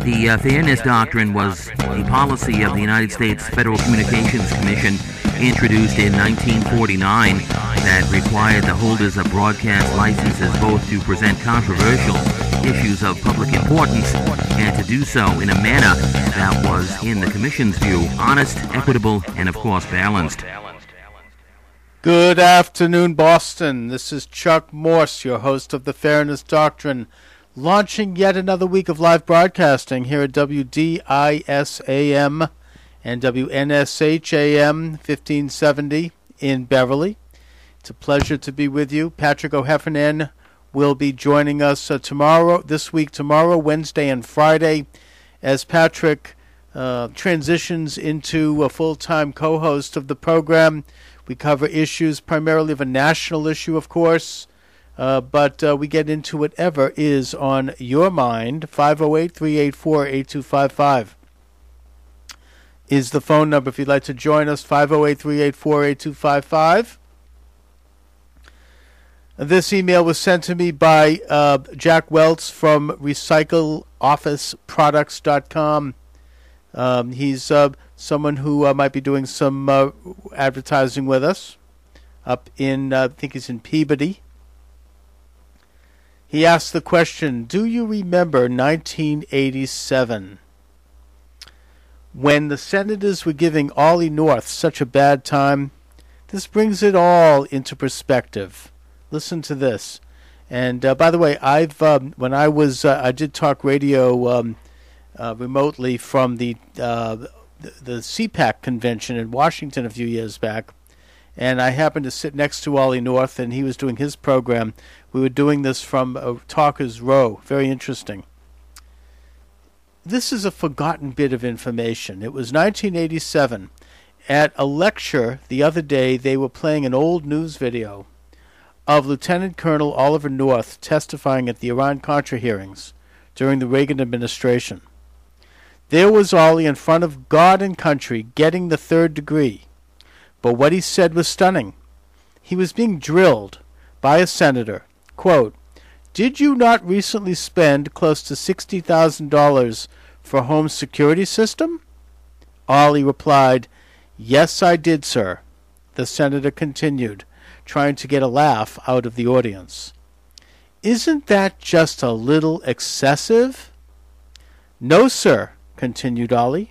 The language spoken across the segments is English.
The Fairness Doctrine was a policy of the United States Federal Communications Commission introduced in 1949 that required the holders of broadcast licenses both to present controversial issues of public importance and to do so in a manner that was, in the Commission's view, honest, equitable, and of course balanced. Good afternoon, Boston. This is Chuck Morse, your host of the Fairness Doctrine, launching yet another week of live broadcasting here at WDIS-AM and WNSH-AM 1570 in Beverly. It's a pleasure to be with you. Patrick O'Heffernan will be joining us tomorrow, Wednesday, and Friday, as Patrick transitions into a full-time co-host of the program. We cover issues primarily of a national issue, of course, but we get into whatever is on your mind. 508-384-8255 is the phone number if you'd like to join us, 508-384-8255. This email was sent to me by Jack Welts from RecycleOfficeProducts.com. He's someone who might be doing some advertising with us up in, I think he's in Peabody. He asked the question, do you remember 1987? When the Senators were giving Ollie North such a bad time? This brings it all into perspective. Listen to this. And by the way, I did talk radio remotely from the CPAC convention in Washington a few years back, and I happened to sit next to Ollie North, and he was doing his program. We were doing this from Talker's Row. Very interesting. This is a forgotten bit of information. It was 1987. At a lecture the other day, they were playing an old news video of Lieutenant Colonel Oliver North testifying at the Iran-Contra hearings during the Reagan administration. There was Ollie in front of God and country getting the third degree. But what he said was stunning. He was being drilled by a senator. Quote, "Did you not recently spend close to $60,000 for a home security system?" Ollie replied, "Yes, I did, sir." The senator continued, trying to get a laugh out of the audience. "Isn't that just a little excessive?" "No, sir," continued Ollie.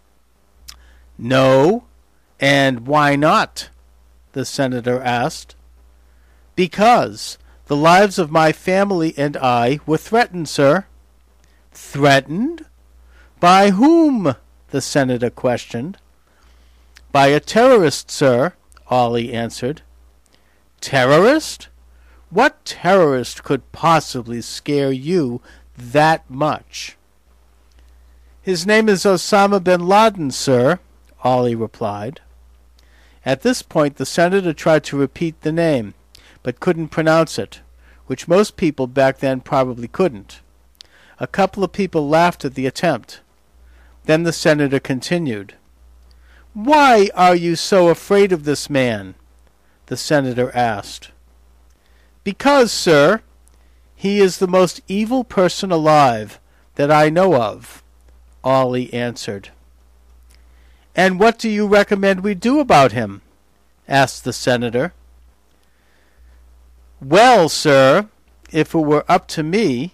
"No? And why not?" the senator asked. "Because the lives of my family and I were threatened, sir." "Threatened? By whom?" the senator questioned. "By a terrorist, sir," Ollie answered. "Terrorist? What terrorist could possibly scare you that much?" "His name is Osama bin Laden, sir," Ollie replied. At this point, the senator tried to repeat the name, but couldn't pronounce it, which most people back then probably couldn't. A couple of people laughed at the attempt. Then the senator continued. "Why are you so afraid of this man?" the senator asked. "Because, sir, he is the most evil person alive that I know of," Ollie answered. "And what do you recommend we do about him?" asked the senator. "Well, sir, if it were up to me,"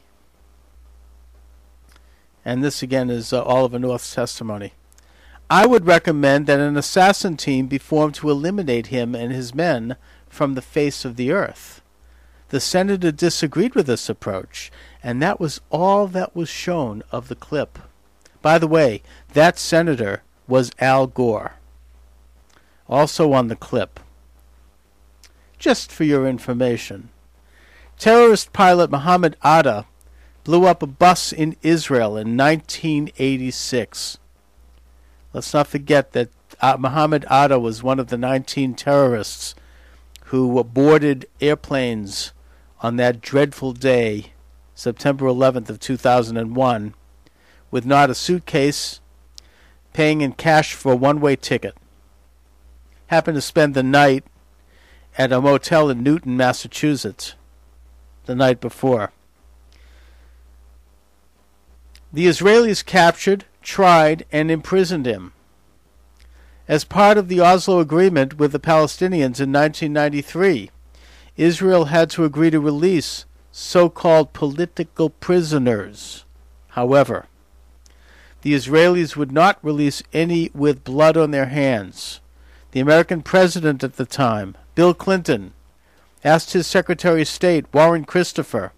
and this again is Oliver North's testimony, "I would recommend that an assassin team be formed to eliminate him and his men from the face of the earth." The senator disagreed with this approach, and that was all that was shown of the clip. By the way, that senator was Al Gore. Also on the clip, just for your information, terrorist pilot Mohammed Atta blew up a bus in Israel in 1986. Let's not forget that Mohammed Atta was one of the 19 terrorists who boarded airplanes on that dreadful day, September 11th of 2001, with not a suitcase, paying in cash for a one-way ticket. Happened to spend the night at a motel in Newton, Massachusetts, the night before. The Israelis captured, tried, and imprisoned him. As part of the Oslo Agreement with the Palestinians in 1993, Israel had to agree to release so-called political prisoners. However, the Israelis would not release any with blood on their hands. The American president at the time, Bill Clinton, asked his Secretary of State, Warren Christopher,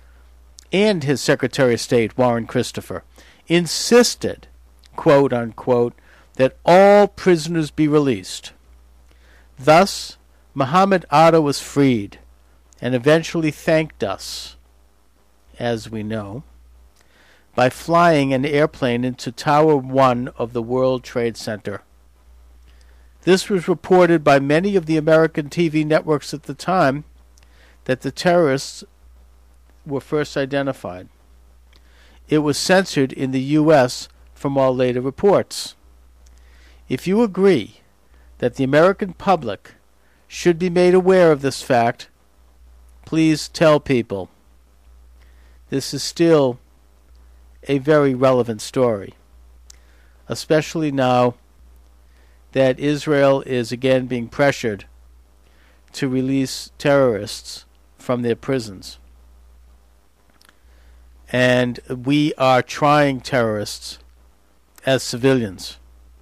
insisted, quote unquote, that all prisoners be released. Thus, Mohammed Atta was freed and eventually thanked us, as we know, by flying an airplane into Tower 1 of the World Trade Center. This was reported by many of the American TV networks at the time that the terrorists were first identified. It was censored in the U.S. from all later reports. If you agree that the American public should be made aware of this fact, please tell people. This is still a very relevant story, especially now that Israel is again being pressured to release terrorists from their prisons. And we are trying terrorists as civilians.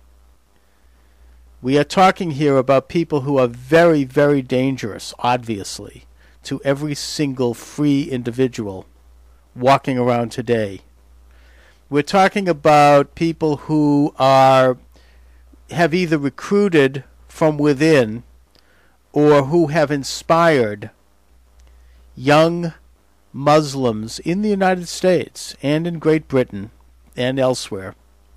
We are talking here about people who are very, very dangerous, obviously, to every single free individual walking around today. We're talking about people who have either recruited from within or who have inspired young Muslims in the United States and in Great Britain and elsewhere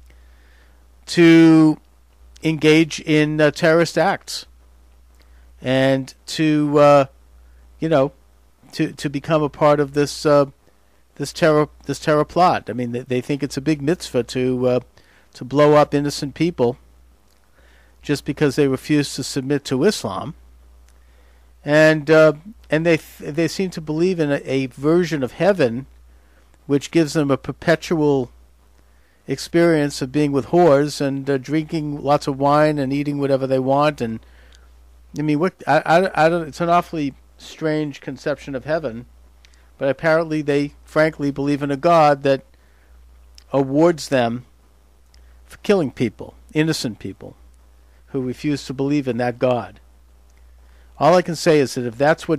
to engage in terrorist acts and to become a part of this terror plot. I mean, they think it's a big mitzvah to blow up innocent people just because they refuse to submit to Islam, and they seem to believe in a version of heaven which gives them a perpetual experience of being with whores and drinking lots of wine and eating whatever they want. And I mean, I don't. It's an awfully strange conception of heaven, but apparently they frankly believe in a God that awards them for killing people, innocent people, who refuse to believe in that God. All I can say is that if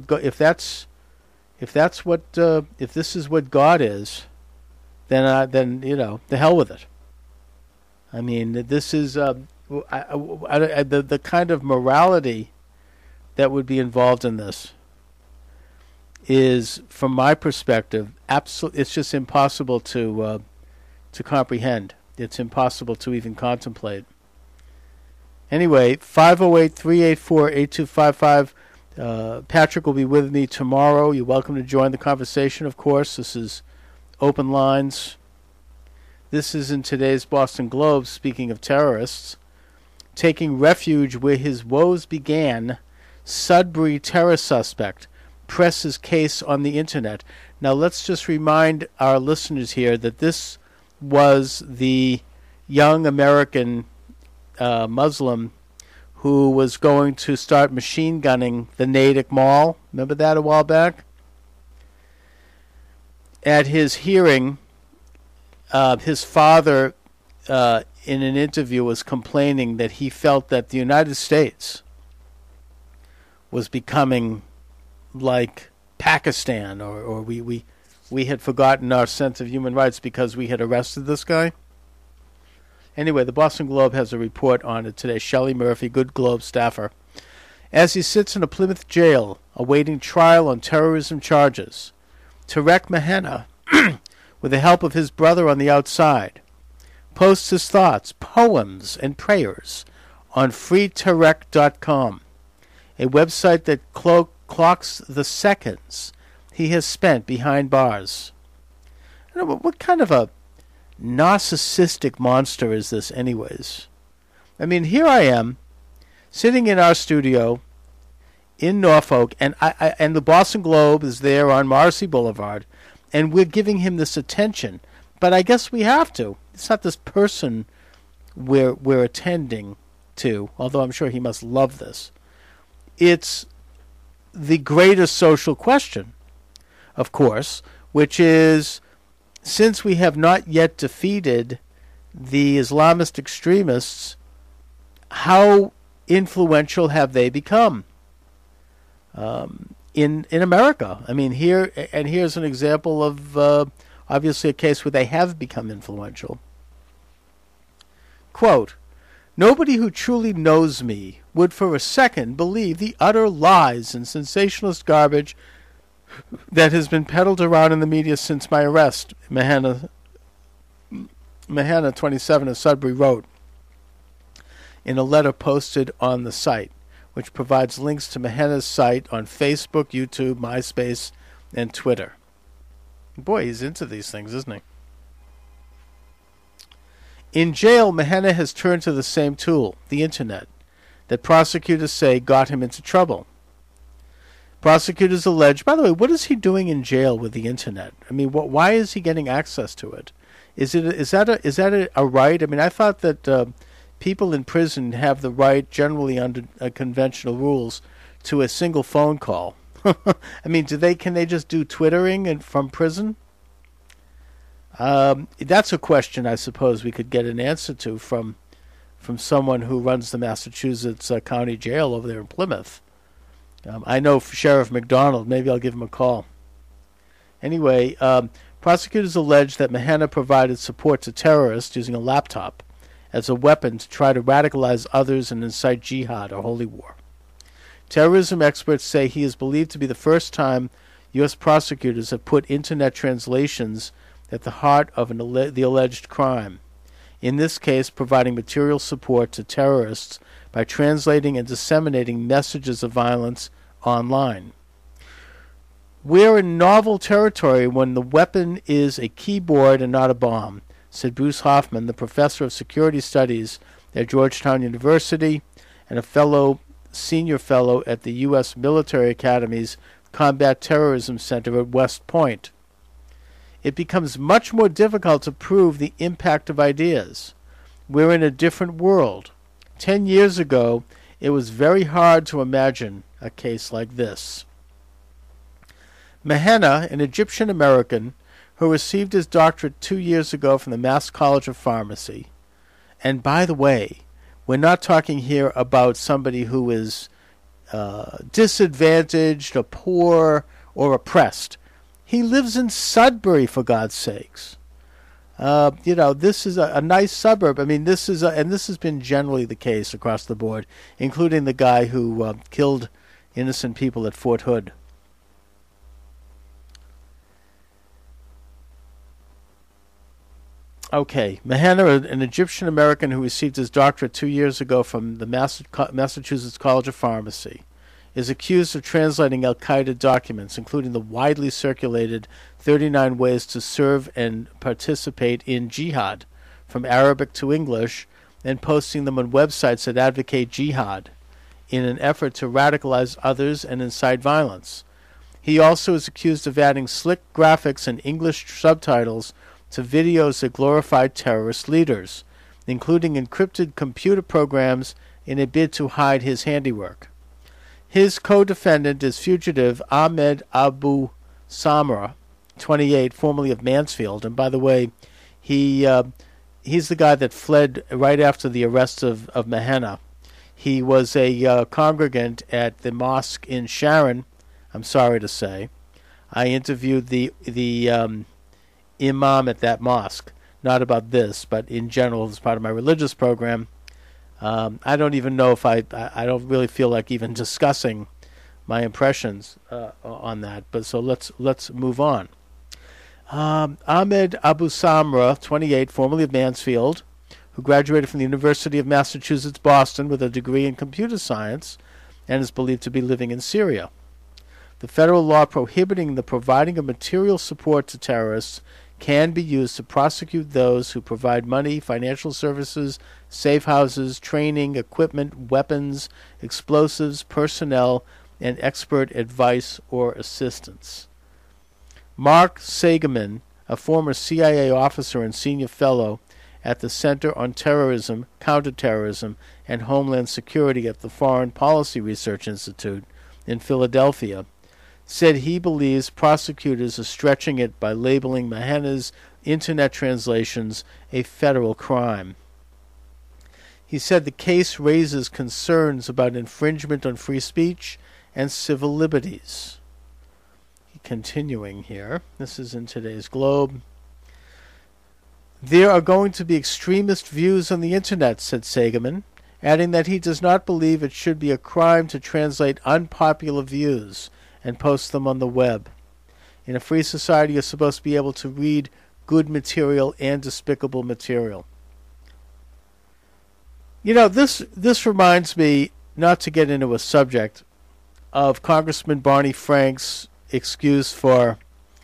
this is what God is, then the hell with it. I mean, this is the kind of morality that would be involved in this is, from my perspective, it's just impossible to comprehend. It's impossible to even contemplate. Anyway, 508-384-8255. Patrick will be with me tomorrow. You're welcome to join the conversation, of course. This is Open Lines. This is in today's Boston Globe, speaking of terrorists. Taking refuge where his woes began, Sudbury terror suspect presses case on the internet. Now, let's just remind our listeners here that this was the young American Muslim who was going to start machine gunning the Natick Mall. Remember that a while back? At his hearing, his father, in an interview, was complaining that he felt that the United States was becoming like Pakistan, or we had forgotten our sense of human rights because we had arrested this guy. Anyway, the Boston Globe has a report on it today. Shelley Murphy, good Globe staffer. As he sits in a Plymouth jail awaiting trial on terrorism charges, Tarek Mahena, with the help of his brother on the outside, posts his thoughts, poems, and prayers on freetarek.com, a website that clocks the seconds he has spent behind bars. I don't know, what kind of a narcissistic monster is this anyways? I mean, here I am, sitting in our studio in Norfolk, and and the Boston Globe is there on Morrissey Boulevard, and we're giving him this attention. but I guess we have to. It's not this person we're attending to, although I'm sure he must love this. It's the greater social question, of course, which is, since we have not yet defeated the Islamist extremists, how influential have they become in America? I mean, here's an example of obviously a case where they have become influential. Quote, "Nobody who truly knows me would for a second believe the utter lies and sensationalist garbage that has been peddled around in the media since my arrest," Mahana 27 of Sudbury wrote in a letter posted on the site, which provides links to Mahana's site on Facebook, YouTube, MySpace, and Twitter. Boy, he's into these things, isn't he? In jail, Mahana has turned to the same tool, the Internet, that prosecutors say got him into trouble. Prosecutors allege, by the way, what is he doing in jail with the Internet? I mean, why is he getting access to it? Is that a right? I mean, I thought that people in prison have the right, generally under conventional rules, to a single phone call. I mean, can they just do Twittering from prison? That's a question I suppose we could get an answer to from someone who runs the Massachusetts County Jail over there in Plymouth. I know Sheriff McDonald. Maybe I'll give him a call. Anyway, prosecutors allege that Mahana provided support to terrorists using a laptop as a weapon to try to radicalize others and incite jihad or holy war. Terrorism experts say he is believed to be the first time U.S. prosecutors have put Internet translations at the heart of the alleged crime. In this case, providing material support to terrorists by translating and disseminating messages of violence online. We're in novel territory when the weapon is a keyboard and not a bomb, said Bruce Hoffman, the professor of security studies at Georgetown University and a senior fellow at the U.S. Military Academy's Combat Terrorism Center at West Point. It becomes much more difficult to prove the impact of ideas. We're in a different world. 10 years ago, it was very hard to imagine a case like this. Mahana, an Egyptian-American who received his doctorate 2 years ago from the Mass College of Pharmacy, and by the way, we're not talking here about somebody who is disadvantaged or poor or oppressed. He lives in Sudbury, for God's sakes. This is a nice suburb. I mean, this has been generally the case across the board, including the guy who killed innocent people at Fort Hood. Okay, Mahana, an Egyptian-American who received his doctorate 2 years ago from the Massachusetts College of Pharmacy, is accused of translating al-Qaeda documents, including the widely circulated 39 ways to serve and participate in jihad, from Arabic to English, and posting them on websites that advocate jihad in an effort to radicalize others and incite violence. He also is accused of adding slick graphics and English subtitles to videos that glorify terrorist leaders, including encrypted computer programs in a bid to hide his handiwork. His co-defendant is fugitive Ahmed Abu Samra, 28, formerly of Mansfield. And by the way, he's the guy that fled right after the arrest of Mahana. He was a congregant at the mosque in Sharon, I'm sorry to say. I interviewed the imam at that mosque, not about this, but in general as part of my religious program. I don't even know if I don't really feel like even discussing my impressions on that. But so let's move on. Ahmed Abu Samra, 28, formerly of Mansfield, who graduated from the University of Massachusetts, Boston, with a degree in computer science, and is believed to be living in Syria. The federal law prohibiting the providing of material support to terrorists can be used to prosecute those who provide money, financial services, safe houses, training, equipment, weapons, explosives, personnel, and expert advice or assistance. Mark Sageman a former CIA officer and senior fellow at the Center on Terrorism, Counterterrorism, and Homeland Security at the Foreign Policy Research Institute in Philadelphia, said he believes prosecutors are stretching it by labeling Mahena's internet translations a federal crime. He said the case raises concerns about infringement on free speech and civil liberties. Continuing here, this is in today's Globe. There are going to be extremist views on the internet, said Sagaman, adding that he does not believe it should be a crime to translate unpopular views and post them on the web. In a free society, you're supposed to be able to read good material and despicable material. You know, this reminds me, not to get into a subject, of Congressman Barney Frank's excuse for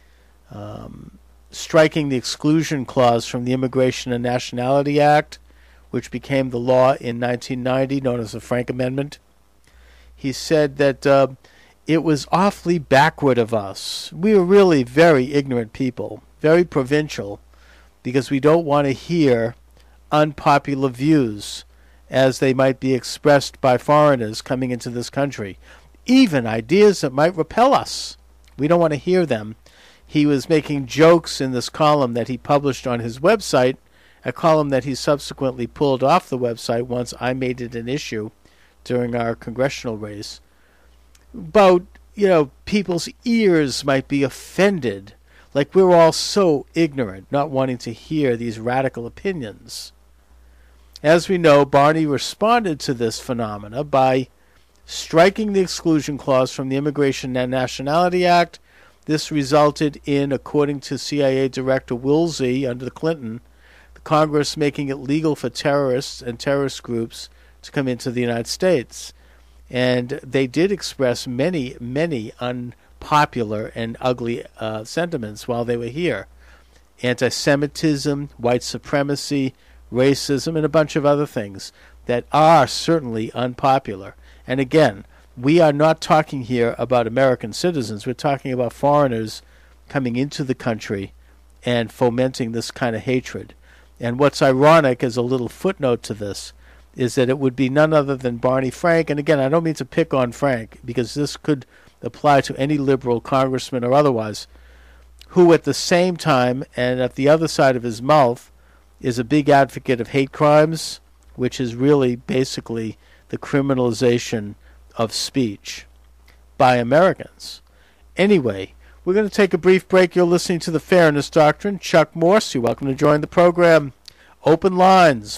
striking the exclusion clause from the Immigration and Nationality Act, which became the law in 1990, known as the Frank Amendment. He said that it was awfully backward of us. We were really very ignorant people, very provincial, because we don't want to hear unpopular views as they might be expressed by foreigners coming into this country, even ideas that might repel us. We don't want to hear them. He was making jokes in this column that he published on his website, a column that he subsequently pulled off the website once I made it an issue during our congressional race, about, people's ears might be offended, like we're all so ignorant, not wanting to hear these radical opinions. As we know, Barney responded to this phenomena by striking the exclusion clause from the Immigration and Nationality Act. This resulted in, according to CIA Director Woolsey under the Clinton, the Congress making it legal for terrorists and terrorist groups to come into the United States. And they did express many, many unpopular and ugly sentiments while they were here. Anti-Semitism, white supremacy, racism, and a bunch of other things that are certainly unpopular. And again, we are not talking here about American citizens. We're talking about foreigners coming into the country and fomenting this kind of hatred. And what's ironic, as a little footnote to this, is that it would be none other than Barney Frank. And again, I don't mean to pick on Frank, because this could apply to any liberal congressman or otherwise, who at the same time and at the other side of his mouth is a big advocate of hate crimes, which is really basically the criminalization of speech by Americans. Anyway, we're going to take a brief break. You're listening to The Fairness Doctrine. Chuck Morse, you're welcome to join the program. Open lines,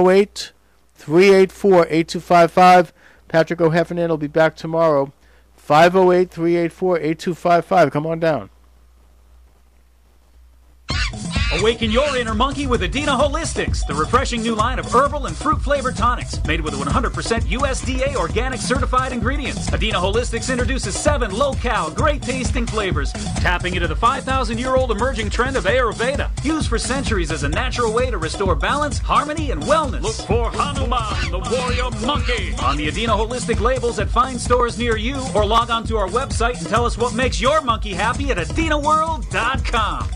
508-384-8255. Patrick O'Heffernan will be back tomorrow. 508-384-8255. Come on down. Awaken your inner monkey with Adina Holistics, the refreshing new line of herbal and fruit-flavored tonics made with 100% USDA organic certified ingredients. Adina Holistics introduces 7 low-cal, great-tasting flavors, tapping into the 5,000-year-old emerging trend of Ayurveda, used for centuries as a natural way to restore balance, harmony, and wellness. Look for Hanuman, the warrior monkey, on the Adina Holistic labels at fine stores near you, or log on to our website and tell us what makes your monkey happy at adinaworld.com.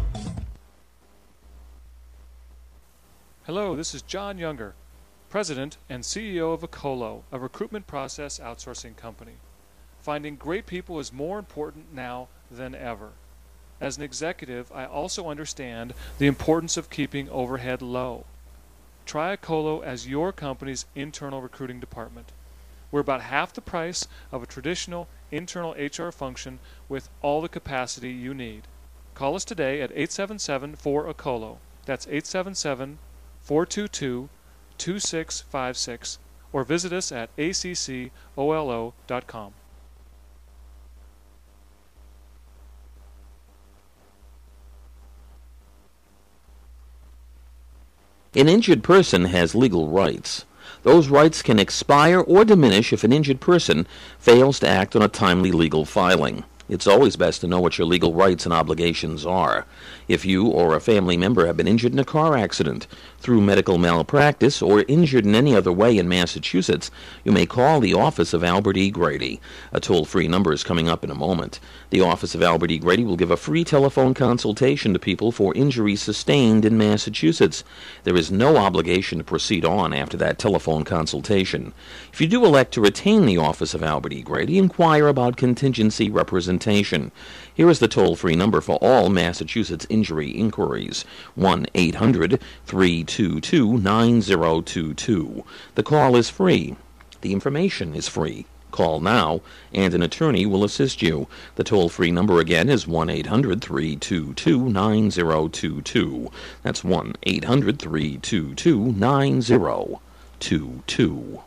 Hello, this is John Younger, President and CEO of Acolo, a recruitment process outsourcing company. Finding great people is more important now than ever. As an executive, I also understand the importance of keeping overhead low. Try Acolo as your company's internal recruiting department. We're about half the price of a traditional internal HR function with all the capacity you need. Call us today at 877-4ACOLO. That's 877-422-2656, or visit us at accolo.com. An injured person has legal rights. Those rights can expire or diminish if an injured person fails to act on a timely legal filing. It's always best to know what your legal rights and obligations are. If you or a family member have been injured in a car accident, through medical malpractice, or injured in any other way in Massachusetts, you may call the office of Albert E. Grady. A toll-free number is coming up in a moment. The office of Albert E. Grady will give a free telephone consultation to people for injuries sustained in Massachusetts. There is no obligation to proceed on after that telephone consultation. If you do elect to retain the office of Albert E. Grady, inquire about contingency representation. Here is the toll-free number for all Massachusetts injury inquiries, 1-800-322-9022. The call is free. The information is free. Call now, and an attorney will assist you. The toll-free number again is 1-800-322-9022. That's 1-800-322-9022.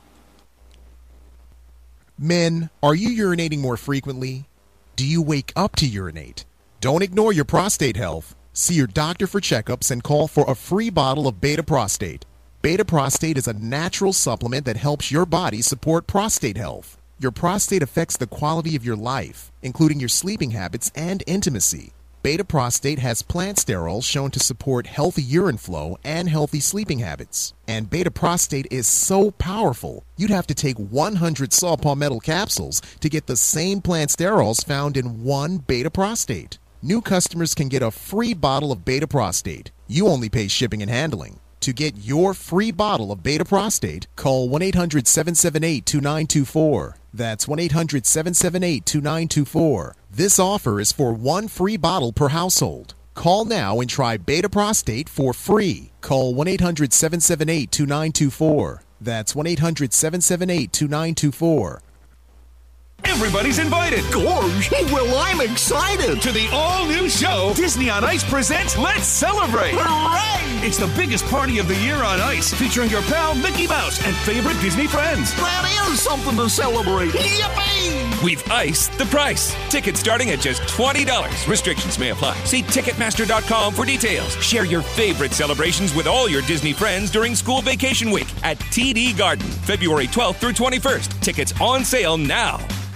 Men, are you urinating more frequently? Do you wake up to urinate? Don't ignore your prostate health. See your doctor for checkups and call for a free bottle of Beta Prostate. Beta Prostate is a natural supplement that helps your body support prostate health. Your prostate affects the quality of your life, including your sleeping habits and intimacy. Beta Prostate has plant sterols shown to support healthy urine flow and healthy sleeping habits. And Beta Prostate is so powerful, you'd have to take 100 saw palmetto capsules to get the same plant sterols found in one Beta Prostate. New customers can get a free bottle of Beta Prostate. You only pay shipping and handling. To get your free bottle of Beta Prostate, call 1-800-778-2924. That's 1-800-778-2924. This offer is for one free bottle per household. Call now and try Beta Prostate for free. Call 1-800-778-2924. That's 1-800-778-2924. Everybody's invited. Gorge, well, I'm excited. To the all-new show, Disney on Ice presents Let's Celebrate. Hooray! It's the biggest party of the year on ice, featuring your pal Mickey Mouse and favorite Disney friends. That is something to celebrate. Yippee! We've iced the price. Tickets starting at just $20. Restrictions may apply. See Ticketmaster.com for details. Share your favorite celebrations with all your Disney friends during school vacation week at TD Garden, February 12th through 21st. Tickets on sale now.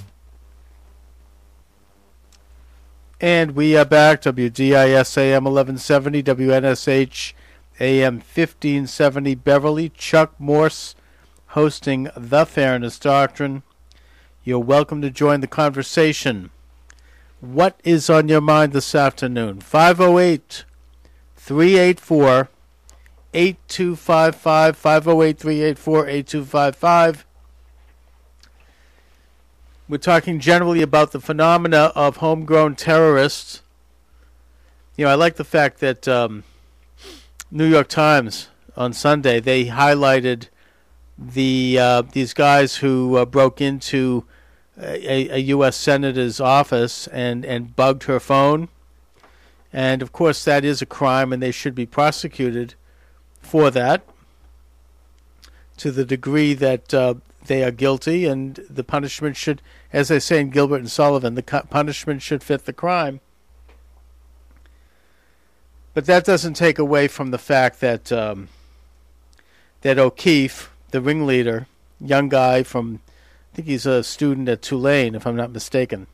And we are back. WDIS AM 1170, WNSH AM 1570 Beverly. Chuck Morse hosting The Fairness Doctrine. You're welcome to join the conversation. What is on your mind this afternoon? 508-384-8255, 508-384-8255. We're talking generally about the phenomena of homegrown terrorists. You know, I like the fact that New York Times on Sunday, they highlighted these guys who broke into a U.S. senator's office and bugged her phone. And, of course, that is a crime, and they should be prosecuted for that to the degree that they are guilty, and the punishment should, as they say in Gilbert and Sullivan, the punishment should fit the crime. But that doesn't take away from the fact that that O'Keefe, the ringleader, young guy from, I think he's a student at Tulane, if I'm not mistaken,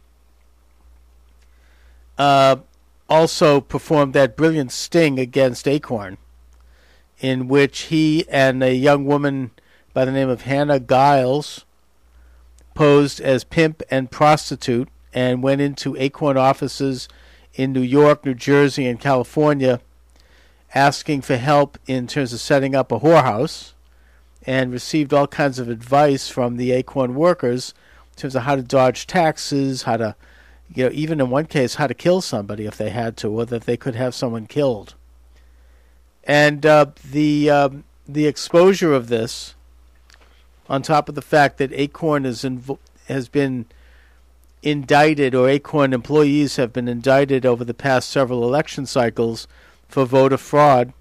also performed that brilliant sting against Acorn, in which he and a young woman by the name of Hannah Giles posed as pimp and prostitute and went into Acorn offices in New York, New Jersey, and California asking for help in terms of setting up a whorehouse, and received all kinds of advice from the Acorn workers in terms of how to dodge taxes, how to, you know, even in one case, how to kill somebody if they had to, or that they could have someone killed. And the exposure of this, on top of the fact that Acorn has been indicted, or Acorn employees have been indicted over the past several election cycles for voter fraud,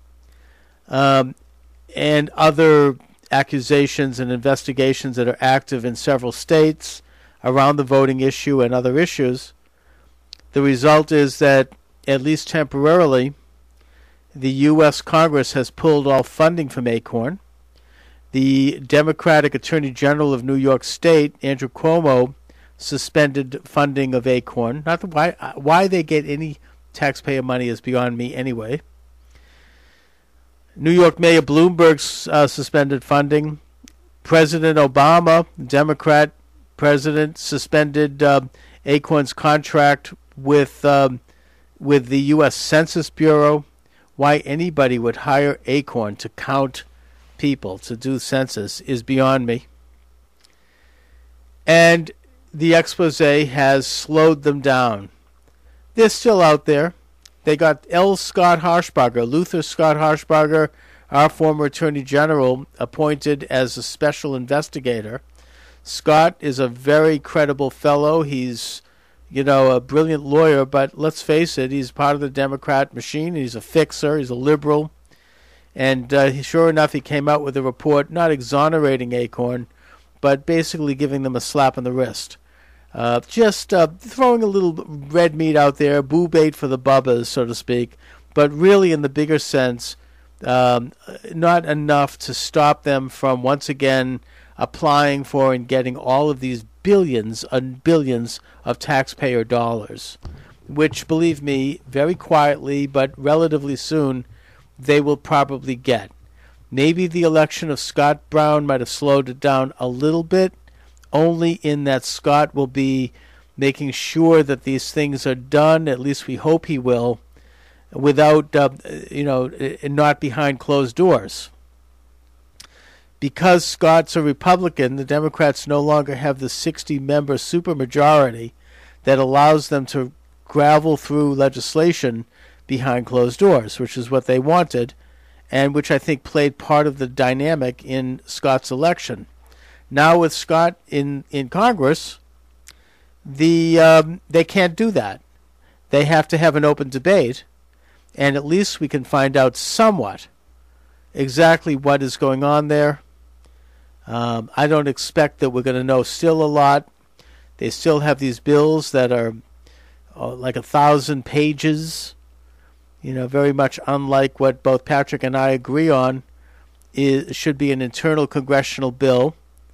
and other accusations and investigations that are active in several states around the voting issue and other issues, the result is that, at least temporarily, the U.S. Congress has pulled all funding from Acorn. The Democratic Attorney General of New York State, Andrew Cuomo, suspended funding of Acorn. Not the, why they get any taxpayer money is beyond me anyway. New York Mayor Bloomberg's suspended funding. President Obama, Democrat president, suspended Acorn's contract with the U.S. Census Bureau. Why anybody would hire Acorn to count people, to do census, is beyond me. And the expose has slowed them down. They're still out there. They got L. Scott Harshbarger, Luther Scott Harshbarger, our former Attorney General, appointed as a special investigator. Scott is a very credible fellow. He's, a brilliant lawyer, but let's face it, he's part of the Democrat machine. He's a fixer. He's a liberal. And sure enough, he came out with a report not exonerating Acorn, but basically giving them a slap on the wrist. Just throwing a little red meat out there, boo bait for the bubbas, so to speak, but really in the bigger sense, not enough to stop them from once again applying for and getting all of these billions and billions of taxpayer dollars, which, believe me, very quietly but relatively soon, they will probably get. Maybe the election of Scott Brown might have slowed it down a little bit, only in that Scott will be making sure that these things are done, at least we hope he will, without, not behind closed doors. Because Scott's a Republican, the Democrats no longer have the 60-member supermajority that allows them to gravel through legislation behind closed doors, which is what they wanted, and which I think played part of the dynamic in Scott's election. Now with Scott in Congress, they can't do that. They have to have an open debate, and at least we can find out somewhat exactly what is going on there. I don't expect that we're going to know still a lot. They still have these bills that are like 1,000 pages, very much unlike what both Patrick and I agree on. It should be an internal congressional bill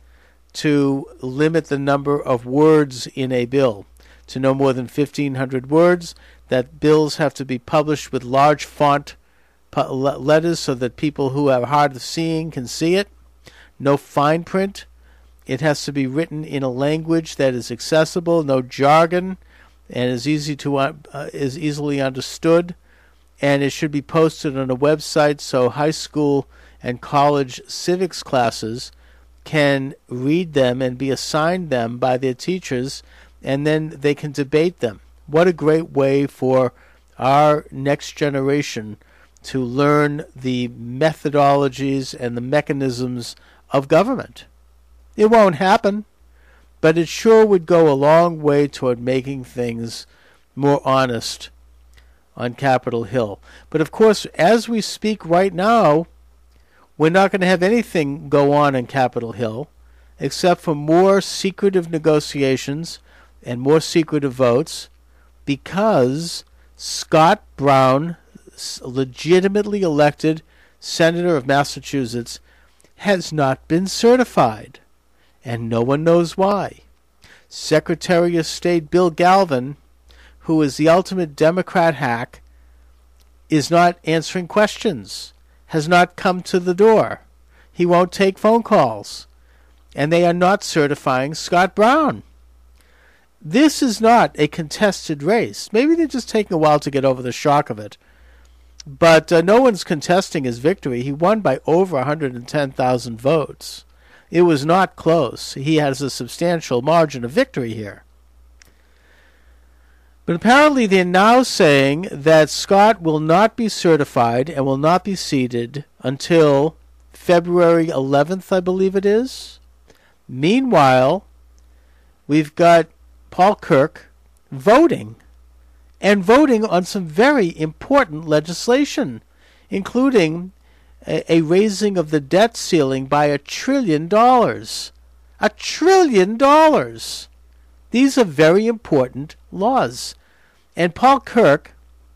to limit the number of words in a bill to no more than 1,500 words, that bills have to be published with large font letters so that people who are hard of seeing can see it. No fine print. It has to be written in a language that is accessible, no jargon, and is easily understood. And it should be posted on a website so high school and college civics classes can read them and be assigned them by their teachers, and then they can debate them. What a great way for our next generation to learn the methodologies and the mechanisms of government. It won't happen, but it sure would go a long way toward making things more honest on Capitol Hill. But of course, as we speak right now, we're not going to have anything go on Capitol Hill except for more secretive negotiations and more secretive votes, because Scott Brown, legitimately elected senator of Massachusetts, has not been certified, and no one knows why. Secretary of State Bill Galvin, who is the ultimate Democrat hack, is not answering questions, has not come to the door. He won't take phone calls, and they are not certifying Scott Brown. This is not a contested race. Maybe they're just taking a while to get over the shock of it. But no one's contesting his victory. He won by over 110,000 votes. It was not close. He has a substantial margin of victory here. But apparently they're now saying that Scott will not be certified and will not be seated until February 11th, I believe it is. Meanwhile, we've got Paul Kirk voting, and voting on some very important legislation, including a raising of the debt ceiling by $1 trillion. $1 trillion! These are very important laws. And Paul Kirk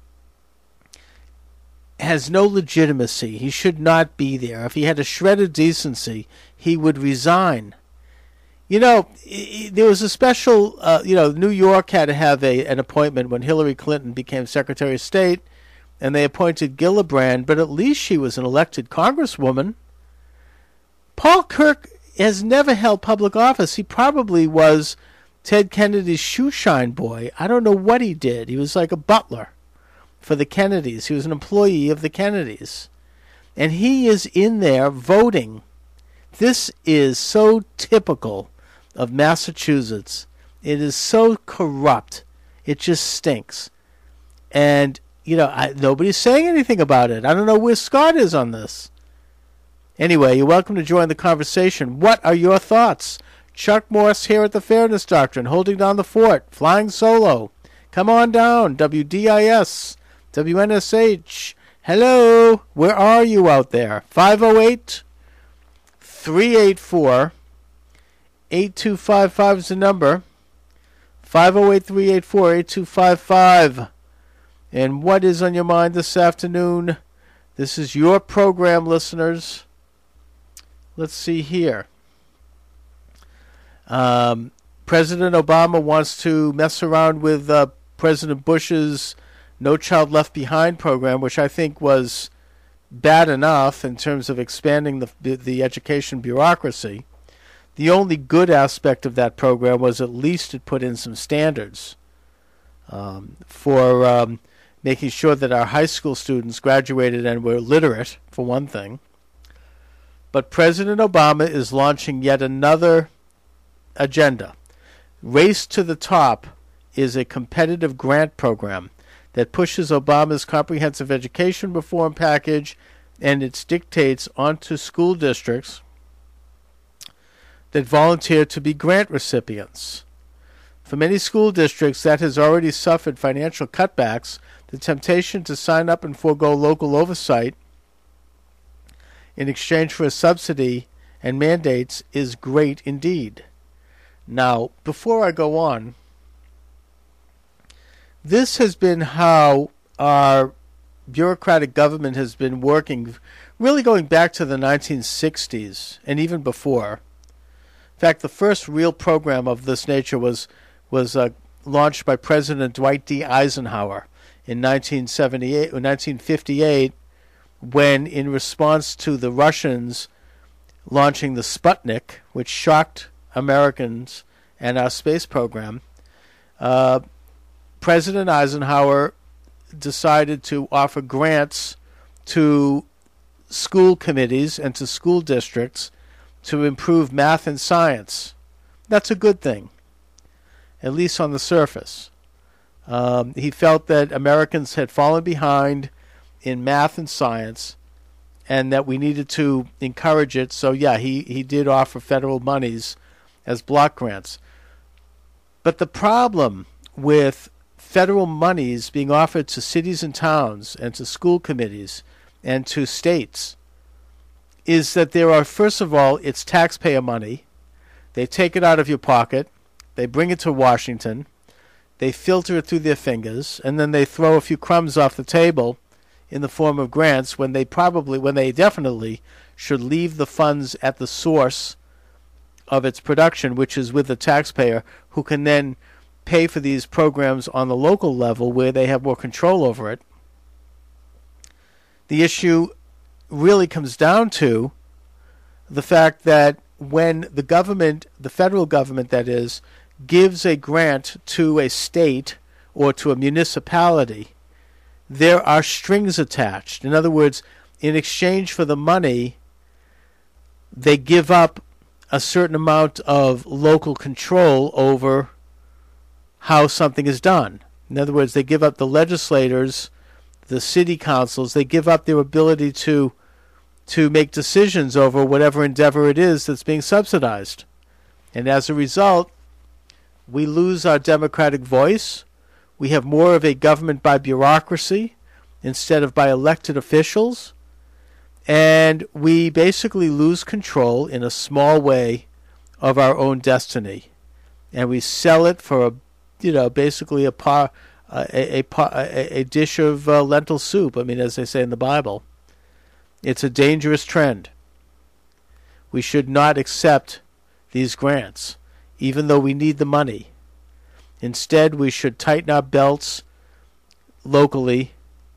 has no legitimacy. He should not be there. If he had a shred of decency, he would resign. There was a special, New York had to have an appointment when Hillary Clinton became Secretary of State, and they appointed Gillibrand, but at least she was an elected congresswoman. Paul Kirk has never held public office. He probably was Ted Kennedy's shoeshine boy. I don't know what he did. He was like a butler for the Kennedys. He was an employee of the Kennedys. And he is in there voting. This is so typical of Massachusetts. It is so corrupt. It just stinks. And, nobody's saying anything about it. I don't know where Scott is on this. Anyway, you're welcome to join the conversation. What are your thoughts? Chuck Morse here at the Fairness Doctrine, holding down the fort, flying solo. Come on down, WDIS, WNSH. Hello, where are you out there? 508-384-8255 is the number. 508-384-8255. And what is on your mind this afternoon? This is your program, listeners. Let's see here. President Obama wants to mess around with President Bush's No Child Left Behind program, which I think was bad enough in terms of expanding the education bureaucracy. The only good aspect of that program was at least it put in some standards for making sure that our high school students graduated and were literate, for one thing. But President Obama is launching yet another agenda. Race to the Top is a competitive grant program that pushes Obama's comprehensive education reform package and its dictates onto school districts that volunteer to be grant recipients. For many school districts that has already suffered financial cutbacks, the temptation to sign up and forego local oversight in exchange for a subsidy and mandates is great indeed. Now, before I go on, this has been how our bureaucratic government has been working, really going back to the 1960s and even before. In fact, the first real program of this nature was launched by President Dwight D. Eisenhower in 1958, when, in response to the Russians launching the Sputnik, which shocked Americans and our space program, President Eisenhower decided to offer grants to school committees and to school districts to improve math and science. That's a good thing, at least on the surface. He felt that Americans had fallen behind in math and science and that we needed to encourage it. So, yeah, he did offer federal monies as block grants. But the problem with federal monies being offered to cities and towns and to school committees and to states is that there are, first of all, it's taxpayer money. They take it out of your pocket. They bring it to Washington. They filter it through their fingers, and then they throw a few crumbs off the table in the form of grants when they definitely should leave the funds at the source of its production, which is with the taxpayer, who can then pay for these programs on the local level where they have more control over it. The issue really comes down to the fact that when the government, the federal government that is, gives a grant to a state or to a municipality, there are strings attached. In other words, in exchange for the money, they give up a certain amount of local control over how something is done. In other words, they give up the legislators, the city councils, they give up their ability to make decisions over whatever endeavor it is that's being subsidized. And as a result, we lose our democratic voice. We have more of a government by bureaucracy instead of by elected officials. And we basically lose control in a small way of our own destiny. And we sell it for basically a dish of lentil soup. I mean, as they say in the Bible. It's a dangerous trend. We should not accept these grants, even though we need the money. Instead, we should tighten our belts locally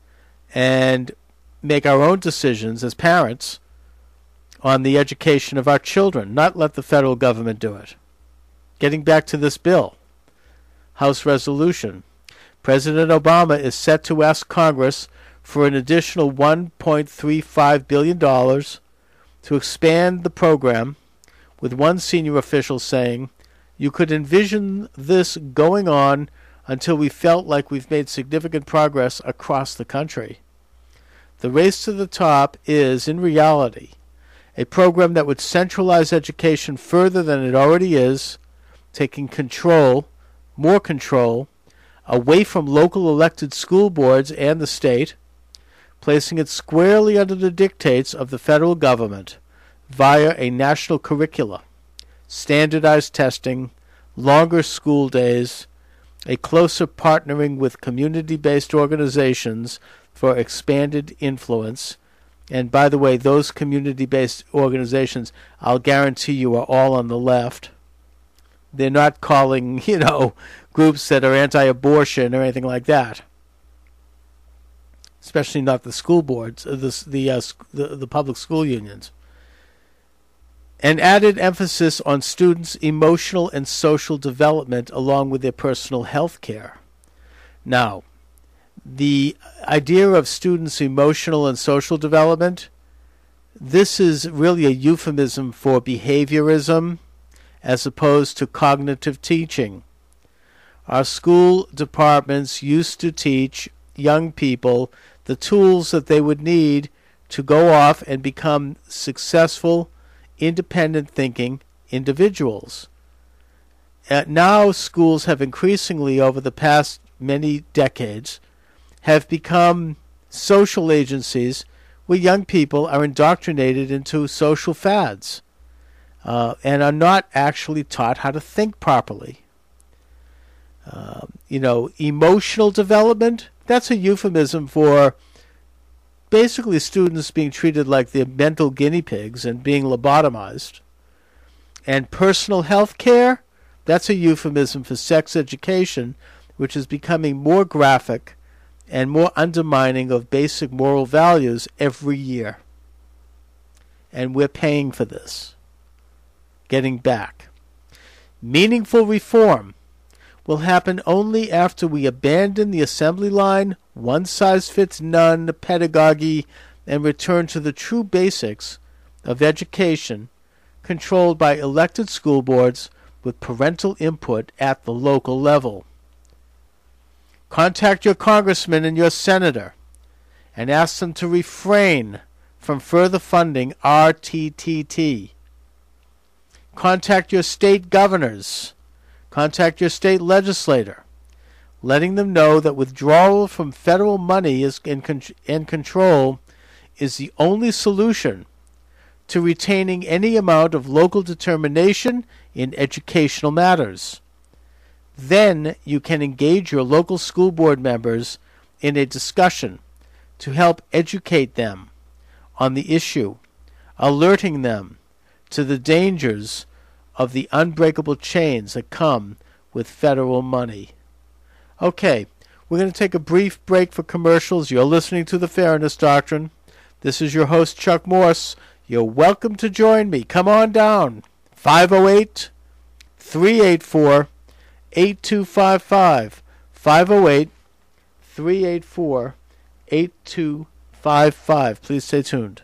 and make our own decisions as parents on the education of our children, not let the federal government do it. Getting back to this bill, House resolution, President Obama is set to ask Congress for an additional $1.35 billion to expand the program, with one senior official saying, "You could envision this going on until we felt like we've made significant progress across the country." The race to the top is, in reality, a program that would centralize education further than it already is, taking more control, away from local elected school boards and the state, placing it squarely under the dictates of the federal government via a national curricula, standardized testing, longer school days, a closer partnering with community-based organizations for expanded influence. And by the way, those community-based organizations, I'll guarantee you, are all on the left. They're not calling, groups that are anti-abortion or anything like that. Especially not the school boards, the public school unions. An added emphasis on students' emotional and social development along with their personal health care. Now, the idea of students' emotional and social development, this is really a euphemism for behaviorism as opposed to cognitive teaching. Our school departments used to teach young people the tools that they would need to go off and become successful, independent thinking individuals. Now schools have increasingly, over the past many decades, have become social agencies where young people are indoctrinated into social fads and are not actually taught how to think properly. Emotional development, that's a euphemism for basically students being treated like they're mental guinea pigs and being lobotomized. And personal health care, that's a euphemism for sex education, which is becoming more graphic and more undermining of basic moral values every year. And we're paying for this. Getting back. Meaningful reform will happen only after we abandon the assembly line, one-size-fits-none pedagogy, and return to the true basics of education controlled by elected school boards with parental input at the local level. Contact your congressman and your senator and ask them to refrain from further funding RTTT. Contact your state governors. Contact your state legislator, letting them know that withdrawal from federal money and control is the only solution to retaining any amount of local determination in educational matters. Then you can engage your local school board members in a discussion to help educate them on the issue, alerting them to the dangers of the unbreakable chains that come with federal money. Okay, we're going to take a brief break for commercials. You're listening to The Fairness Doctrine. This is your host, Chuck Morse. You're welcome to join me. Come on down. 508-384-8255. 508-384-8255. Please stay tuned.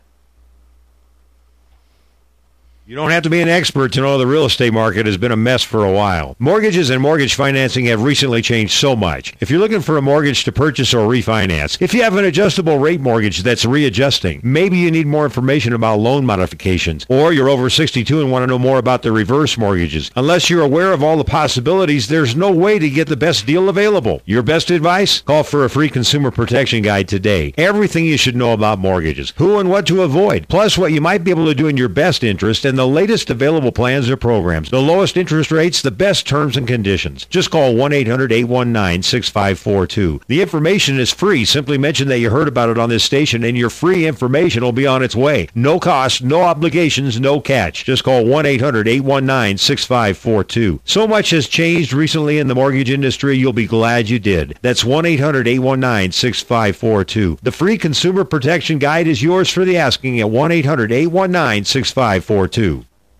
You don't have to be an expert to know the real estate market has been a mess for a while. Mortgages and mortgage financing have recently changed so much. If you're looking for a mortgage to purchase or refinance, if you have an adjustable rate mortgage that's readjusting, maybe you need more information about loan modifications, or you're over 62 and want to know more about the reverse mortgages. Unless you're aware of all the possibilities, there's no way to get the best deal available. Your best advice? Call for a free consumer protection guide today. Everything you should know about mortgages, who and what to avoid, plus what you might be able to do in your best interest, and and the latest available plans or programs. The lowest interest rates, the best terms and conditions. Just call 1-800-819-6542. The information is free. Simply mention that you heard about it on this station, and your free information will be on its way. No cost, no obligations, no catch. Just call 1-800-819-6542. So much has changed recently in the mortgage industry, you'll be glad you did. That's 1-800-819-6542. The free consumer protection guide is yours for the asking at 1-800-819-6542.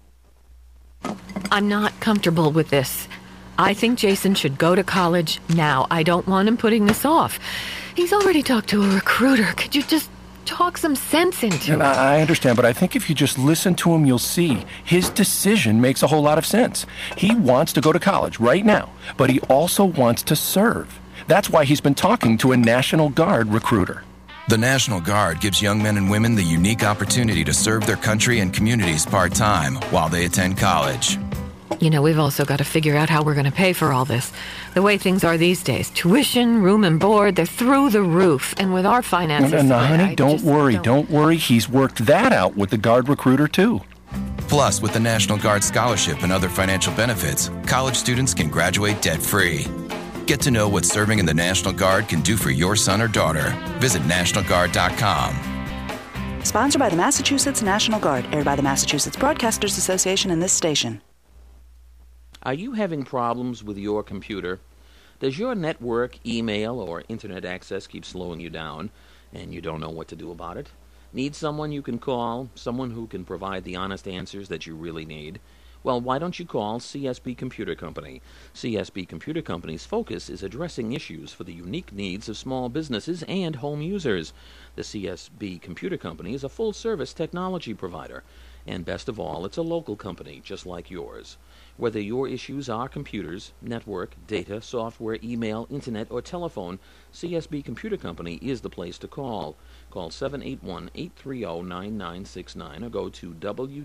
I'm not comfortable with this. I think Jason should go to college now. I don't want him putting this off. He's already talked to a recruiter. Could you just talk some sense into it? I understand, but I think if you just listen to him, you'll see his decision makes a whole lot of sense. He wants to go to college right now, but he also wants to serve. That's why he's been talking to a National Guard recruiter. The National Guard gives young men and women the unique opportunity to serve their country and communities part-time while they attend college. You know, we've also got to figure out how we're going to pay for all this. The way things are these days, tuition, room and board, they're through the roof. And with our finances... No, honey, don't worry. He's worked that out with the Guard recruiter, too. Plus, with the National Guard Scholarship and other financial benefits, college students can graduate debt-free. Get to know what serving in the National Guard can do for your son or daughter. Visit NationalGuard.com. Sponsored by the Massachusetts National Guard, aired by the Massachusetts Broadcasters Association and this station. Are you having problems with your computer? Does your network, email, or internet access keep slowing you down, and you don't know what to do about it? Need someone you can call, someone who can provide the honest answers that you really need? Well, why don't you call CSB Computer Company? CSB Computer Company's focus is addressing issues for the unique needs of small businesses and home users. The CSB Computer Company is a full-service technology provider, and best of all, it's a local company just like yours. Whether your issues are computers, network, data, software, email, internet, or telephone, CSB Computer Company is the place to call. Call 781-830-9969 or go to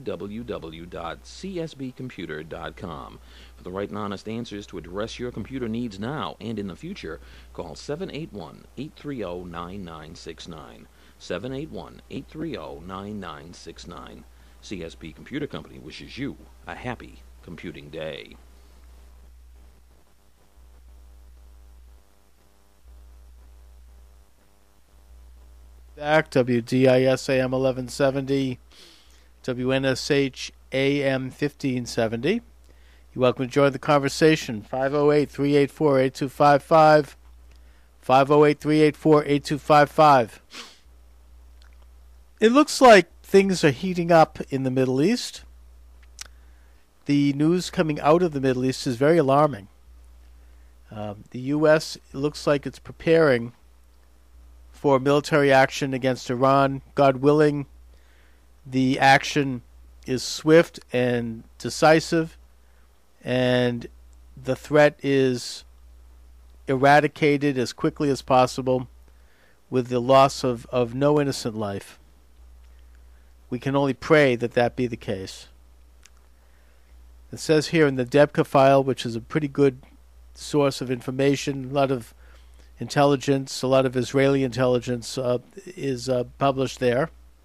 www.csbcomputer.com. For the right and honest answers to address your computer needs now and in the future, call 781-830-9969. 781-830-9969. CSB Computer Company wishes you a happy computing day. Back, WDIS AM 1170, WNSH AM 1570. You're welcome to join the conversation. 508-384-8255. 508-384-8255. It looks like things are heating up in the Middle East. The news coming out of the Middle East is very alarming. The U.S. looks like it's preparing for military action against Iran. God willing, the action is swift and decisive, and the threat is eradicated as quickly as possible with the loss of no innocent life. We can only pray that that be the case. It says here in the Debka file, which is a pretty good source of information, a lot of intelligence, a lot of Israeli intelligence is published there.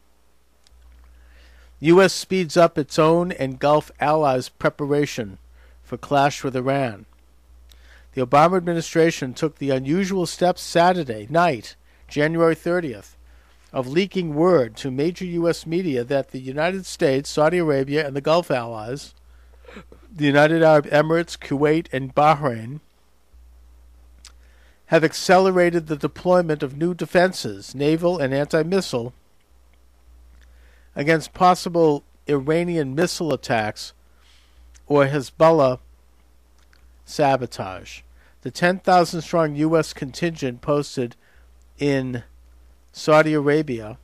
The U.S. speeds up its own and Gulf allies' preparation for clash with Iran. The Obama administration took the unusual steps Saturday night, January 30th, of leaking word to major U.S. media that the United States, Saudi Arabia, and the Gulf allies, the United Arab Emirates, Kuwait, and Bahrain, have accelerated the deployment of new defenses, naval and anti-missile, against possible Iranian missile attacks or Hezbollah sabotage. The 10,000-strong U.S. contingent posted in Saudi Arabia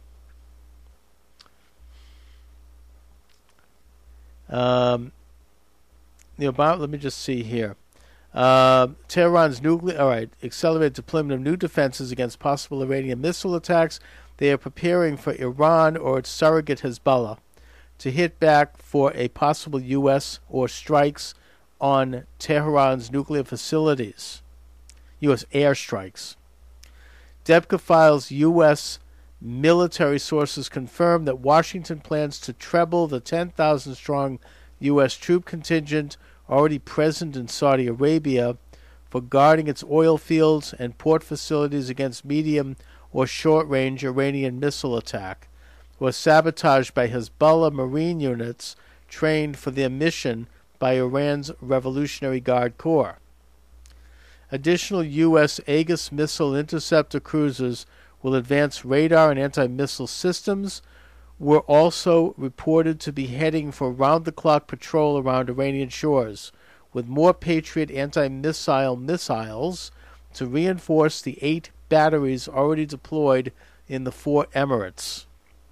let me just see here. Tehran's accelerated deployment of new defenses against possible Iranian missile attacks. They are preparing for Iran or its surrogate Hezbollah to hit back for a possible U.S. or strikes on Tehran's nuclear facilities. U.S. airstrikes. Debka files U.S. military sources confirm that Washington plans to treble the 10,000-strong U.S. troop contingent already present in Saudi Arabia for guarding its oil fields and port facilities against medium or short-range Iranian missile attack, or sabotage by Hezbollah Marine units trained for their mission by Iran's Revolutionary Guard Corps. Additional U.S. Aegis missile interceptor cruisers will advance radar and anti-missile systems, were also reported to be heading for round-the-clock patrol around Iranian shores, with more Patriot anti-missile missiles to reinforce the 8 batteries already deployed in the 4 Emirates.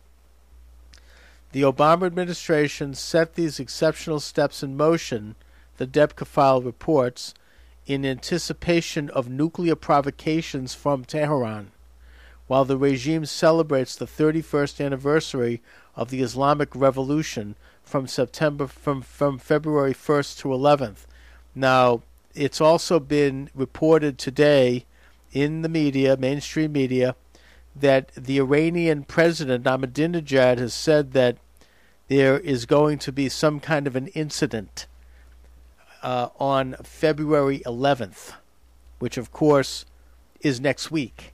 The Obama administration set these exceptional steps in motion, the Debka file reports, in anticipation of nuclear provocations from Tehran, while the regime celebrates the 31st anniversary of the Islamic Revolution from February 1st to 11th. Now, it's also been reported today in the media, mainstream media, that the Iranian president, Ahmadinejad, has said that there is going to be some kind of an incident on February 11th, which, of course, is next week.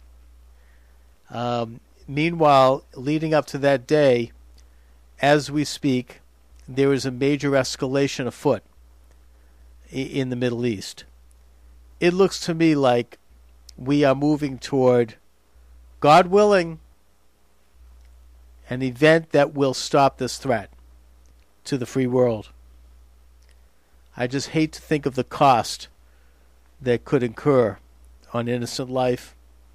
Meanwhile, leading up to that day, as we speak, there is a major escalation afoot in the Middle East. It looks to me like we are moving toward, God willing, an event that will stop this threat to the free world. I just hate to think of the cost that could incur on innocent life.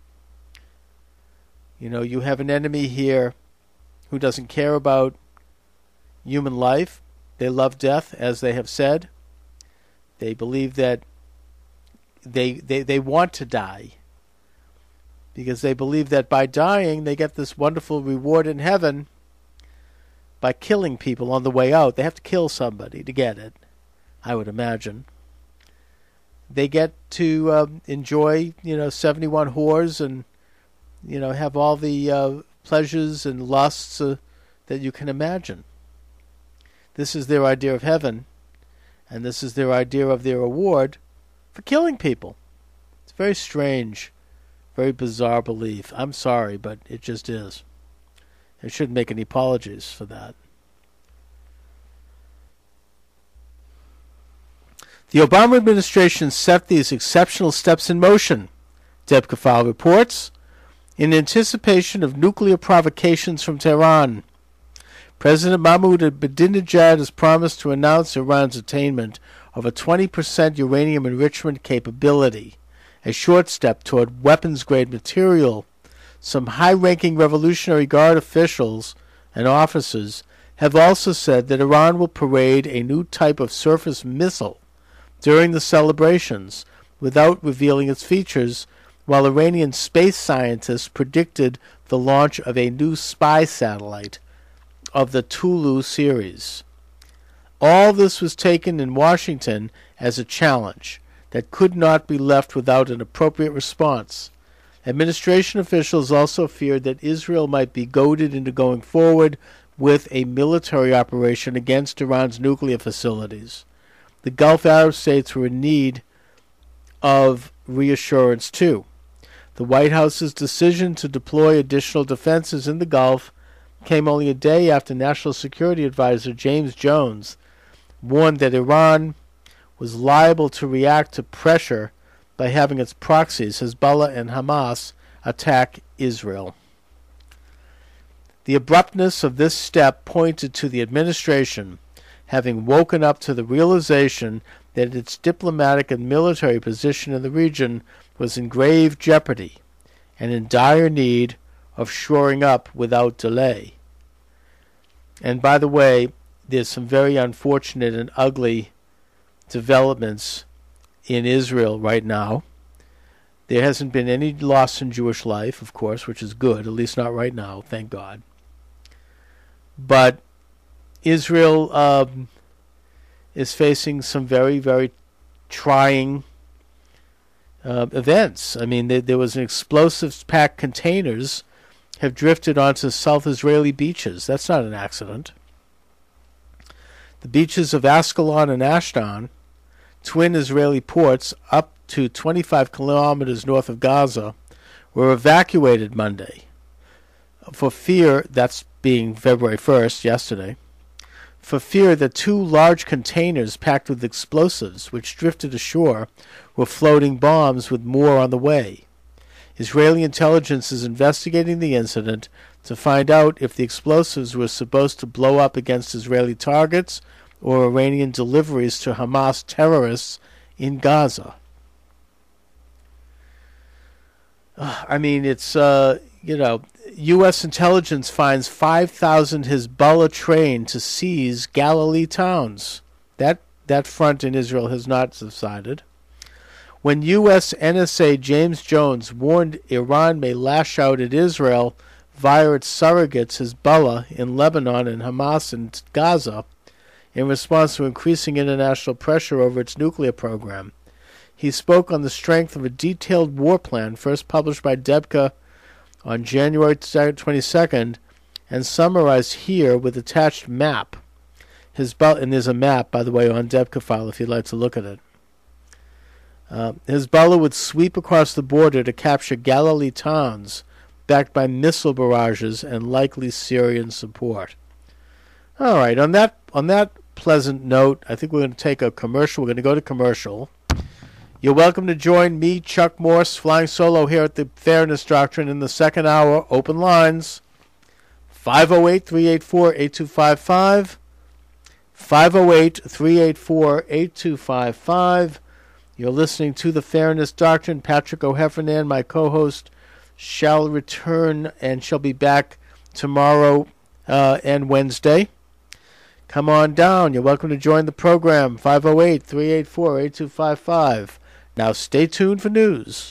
You know, you have an enemy here who doesn't care about human life. They love death, as they have said. They believe that they want to die because they believe that by dying they get this wonderful reward in heaven by killing people on the way out. They have to kill somebody to get it, I would imagine. They get to enjoy, 71 whores and, have all the pleasures and lusts that you can imagine. This is their idea of heaven, and this is their idea of their reward for killing people. It's very strange, very bizarre belief. I'm sorry, but it just is. I shouldn't make any apologies for that. The Obama administration set these exceptional steps in motion, Debka file reports, in anticipation of nuclear provocations from Tehran. President Mahmoud Ahmadinejad has promised to announce Iran's attainment of a 20% uranium enrichment capability, a short step toward weapons-grade material. Some high-ranking Revolutionary Guard officials and officers have also said that Iran will parade a new type of surface missile during the celebrations, without revealing its features, while Iranian space scientists predicted the launch of a new spy satellite of the Tulu series. All this was taken in Washington as a challenge that could not be left without an appropriate response. Administration officials also feared that Israel might be goaded into going forward with a military operation against Iran's nuclear facilities. The Gulf Arab states were in need of reassurance too. The White House's decision to deploy additional defenses in the Gulf came only a day after National Security Advisor James Jones warned that Iran was liable to react to pressure by having its proxies, Hezbollah and Hamas, attack Israel. The abruptness of this step pointed to the administration having woken up to the realization that its diplomatic and military position in the region was in grave jeopardy and in dire need of shoring up without delay. And by the way, there's some very unfortunate and ugly developments in Israel right now. There hasn't been any loss in Jewish life, of course, which is good, at least not right now, thank God. But Israel is facing some very, very trying events. I mean, there was an explosives-packed containers have drifted onto South Israeli beaches. That's not an accident. The beaches of Ascalon and Ashdod, twin Israeli ports up to 25 kilometers north of Gaza, were evacuated Monday for fear, that's being February 1st, yesterday, for fear that two large containers packed with explosives, which drifted ashore, were floating bombs with more on the way. Israeli intelligence is investigating the incident to find out if the explosives were supposed to blow up against Israeli targets or Iranian deliveries to Hamas terrorists in Gaza. I mean, it's, U.S. intelligence finds 5,000 Hezbollah trained to seize Galilee towns. That front in Israel has not subsided. When U.S. NSA James Jones warned Iran may lash out at Israel via its surrogates Hezbollah in Lebanon and Hamas in Gaza in response to increasing international pressure over its nuclear program, he spoke on the strength of a detailed war plan first published by Debka on January 22nd and summarized here with attached map. And there's a map, by the way, on Debka file if you'd like to look at it. Hezbollah would sweep across the border to capture Galilee towns backed by missile barrages and likely Syrian support. All right, on that pleasant note, I think we're going to take a commercial. We're going to go to commercial. You're welcome to join me, Chuck Morse, flying solo here at the Fairness Doctrine in the second hour. Open lines, 508-384-8255, 508-384-8255. You're listening to the Fairness Doctrine. Patrick O'Heffernan, my co-host, shall return and shall be back tomorrow and Wednesday. Come on down. You're welcome to join the program, 508-384-8255. Now stay tuned for news.